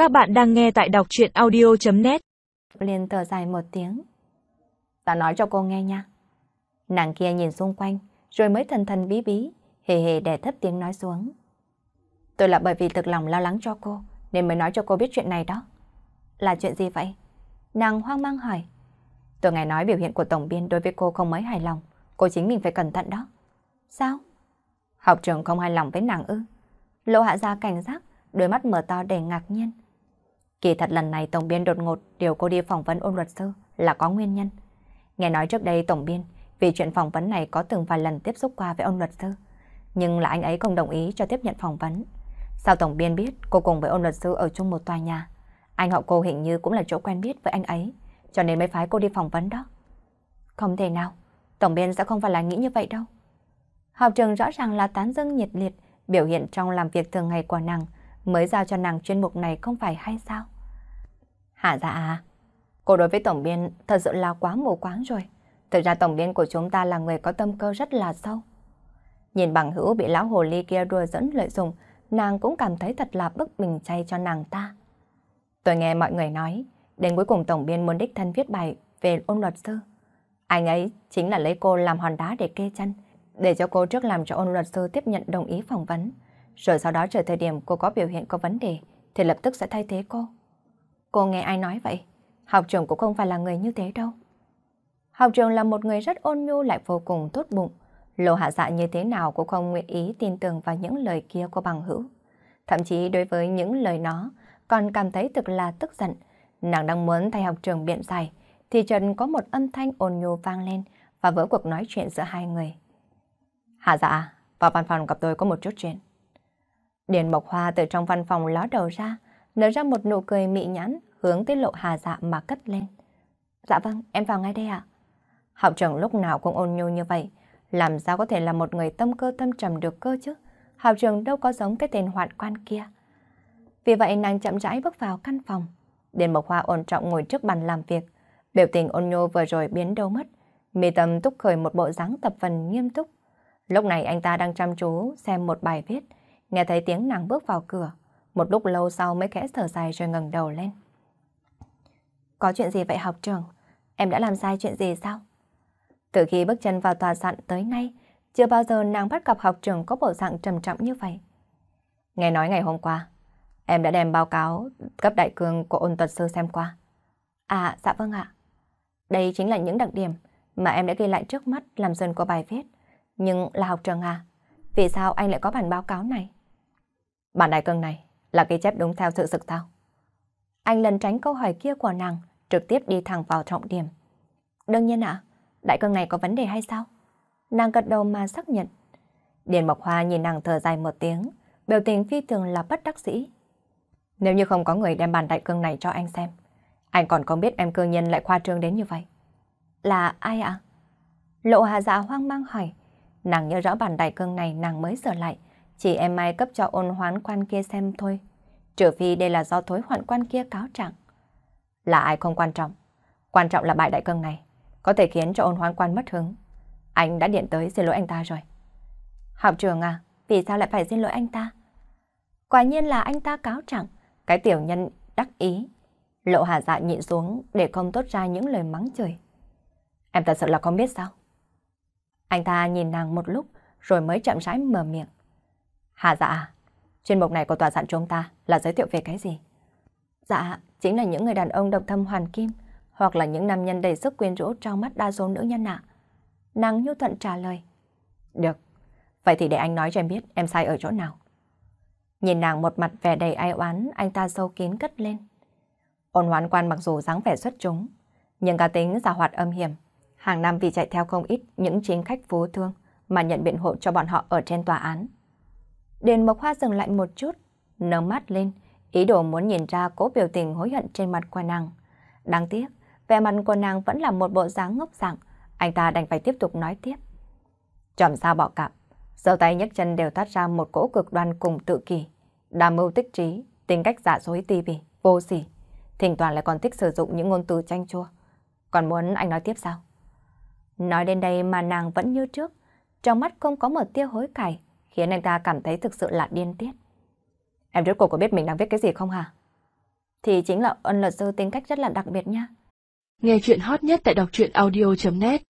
Các bạn đang nghe tại đọc truyện audio.net. Liền thở dài một tiếng. Ta nói cho cô nghe nha. Nàng kia nhìn xung quanh, rồi mới thần thần bí bí, hề hề đè thấp tiếng nói xuống. Tôi là bởi vì thực lòng lo lắng cho cô, nên mới nói cho cô biết chuyện này đó. Là chuyện gì vậy? Nàng hoang mang hỏi. Tôi nghe nói biểu hiện của tổng biên đối với cô không mấy hài lòng, cô chính mình phải cẩn thận đó. Sao? Học trưởng không hài lòng với nàng ư? Lộ Hạ ra cảnh giác, đôi mắt mở to đầy ngạc nhiên. Kỳ thật lần này tổng biên đột ngột điều cô đi phỏng vấn ôn luật sư là có nguyên nhân. Nghe nói trước đây tổng biên vì chuyện phỏng vấn này có từng vài lần tiếp xúc qua với ôn luật sư, nhưng là anh ấy không đồng ý cho tiếp nhận phỏng vấn. Sao tổng biên biết cô cùng với ôn luật sư ở chung một tòa nhà? Anh họ cô hình như cũng là chỗ quen biết với anh ấy, cho nên mới phái cô đi phỏng vấn đó. Không thể nào, tổng biên sẽ không phải là nghĩ như vậy đâu. Học trường rõ ràng là tán dương nhiệt liệt, biểu hiện trong làm việc thường ngày của nàng, mới giao cho nàng chuyên mục này không phải hay sao? Hả dạ à? Cô đối với tổng biên thật sự là quá mù quáng rồi. Thực ra tổng biên của chúng ta là người có tâm cơ rất là sâu. Nhìn bằng hữu bị lão hồ ly kia đùa dẫn lợi dụng, nàng cũng cảm thấy thật là bức bình chay cho nàng ta. Tôi nghe mọi người nói, đến cuối cùng tổng biên muốn đích thân viết bài về ôn luật sư. Anh ấy chính là lấy cô làm hòn đá để kê chân, để cho cô trước làm cho ôn luật sư tiếp nhận đồng ý phỏng vấn. Rồi sau đó chờ thời điểm cô có biểu hiện có vấn đề, thì lập tức sẽ thay thế cô. Cô nghe ai nói vậy? Học trưởng cũng không phải là người như thế đâu. Học trưởng là một người rất ôn nhu lại vô cùng tốt bụng. Lộ Hạ Dạ như thế nào cũng không nguyện ý tin tưởng vào những lời kia của bằng hữu. Thậm chí đối với những lời nó, còn cảm thấy thực là tức giận. Nàng đang muốn thay học trưởng biện giải, thì chợt có một âm thanh ôn nhu vang lên và vỡ cuộc nói chuyện giữa hai người. Hạ Dạ, vào văn phòng gặp tôi có một chút chuyện. Điền Mộc Hoa từ trong văn phòng ló đầu ra, nở ra một nụ cười mị nhãn, hướng tới Lộ Hà Dạ mà cất lên. Dạ vâng, em vào ngay đây ạ. Học trưởng lúc nào cũng ôn nhu như vậy, làm sao có thể là một người tâm cơ tâm trầm được cơ chứ? Học trưởng đâu có giống cái tên hoạn quan kia. Vì vậy nàng chậm rãi bước vào căn phòng. Điền Mộc Hoa ổn trọng ngồi trước bàn làm việc, biểu tình ôn nhu vừa rồi biến đâu mất. Mi tâm túc khởi một bộ dáng tập phần nghiêm túc. Lúc này anh ta đang chăm chú xem một bài viết, nghe thấy tiếng nàng bước vào cửa. Một lúc lâu sau mới khẽ thở dài rồi ngẩng đầu lên. Có chuyện gì vậy học trưởng? Em đã làm sai chuyện gì sao? Từ khi bước chân vào tòa soạn tới nay, chưa bao giờ nàng bắt gặp học trưởng có bộ dạng trầm trọng như vậy. Nghe nói ngày hôm qua, em đã đem báo cáo cấp đại cương của ôn luật sư xem qua. À, dạ vâng ạ. Đây chính là những đặc điểm mà em đã ghi lại trước mắt làm dần của bài viết. Nhưng là học trưởng à, vì sao anh lại có bản báo cáo này? Bản đại cương này là ghi chép đúng theo sự thực sao? Anh lần tránh câu hỏi kia của nàng, trực tiếp đi thẳng vào trọng điểm. Đương nhiên ạ, đại cương này có vấn đề hay sao? Nàng gật đầu mà xác nhận. Điền Mộc Hoa nhìn nàng thở dài một tiếng, biểu tình phi thường là bất đắc dĩ. Nếu như không có người đem bản đại cương này cho anh xem, anh còn không biết em cương nhân lại khoa trương đến như vậy. Là ai ạ? Lộ Hà Dạ hoang mang hỏi. Nàng nhớ rõ bản đại cương này nàng mới sửa lại, chỉ em mai cấp cho ôn hoán quan kia xem thôi. Trừ phi đây là do thối hoạn quan kia cáo trạng. Là ai không quan trọng. Quan trọng là bài đại cương này có thể khiến cho ôn hoán quan mất hứng. Anh đã điện tới xin lỗi anh ta rồi. Học trưởng à, vì sao lại phải xin lỗi anh ta? Quả nhiên là anh ta cáo trạng. Cái tiểu nhân đắc ý. Lộ Hà Dạ nhịn xuống để không tốt ra những lời mắng chửi. Em thật sự là không biết sao? Anh ta nhìn nàng một lúc rồi mới chậm rãi mở miệng. Hà Dạ à, chuyên mục này của tòa soạn chúng ta là giới thiệu về cái gì? Dạ, chính là những người đàn ông độc thân hoàn kim, hoặc là những nam nhân đầy sức quyến rũ trong mắt đa số nữ nhân ạ. Nàng nhu thuận trả lời. Được, vậy thì để anh nói cho em biết em sai ở chỗ nào. Nhìn nàng một mặt vẻ đầy ai oán, anh ta sâu kín cất lên. Ôn hoán quan mặc dù dáng vẻ xuất chúng, nhưng cá tính giàu hoạt âm hiểm. Hàng năm vì chạy theo không ít những chính khách phú thương mà nhận biện hộ cho bọn họ ở trên tòa án. Điền Mộc Hoa dừng lại một chút, nâng mắt lên, ý đồ muốn nhìn ra cố biểu tình hối hận trên mặt của nàng. Đáng tiếc, vẻ mặt của nàng vẫn là một bộ dáng ngốc dạng, anh ta đành phải tiếp tục nói tiếp. Chòm sao bọ cạp, giơ tay nhấc chân đều toát ra một cỗ cực đoan cùng tự kỷ, đa mưu tích trí, tính cách giả dối ti bỉ, vô sỉ, thỉnh thoảng lại còn thích sử dụng những ngôn từ chanh chua. Còn muốn anh nói tiếp sao? Nói đến đây mà nàng vẫn như trước, trong mắt không có một tia hối cải, khiến anh ta cảm thấy thực sự là điên tiết. Em rốt cuộc có biết mình đang viết cái gì không hả? thì chính là Ân luật sư tính cách rất là đặc biệt nha. Nghe chuyện hot nhất tại đọc truyện audio.net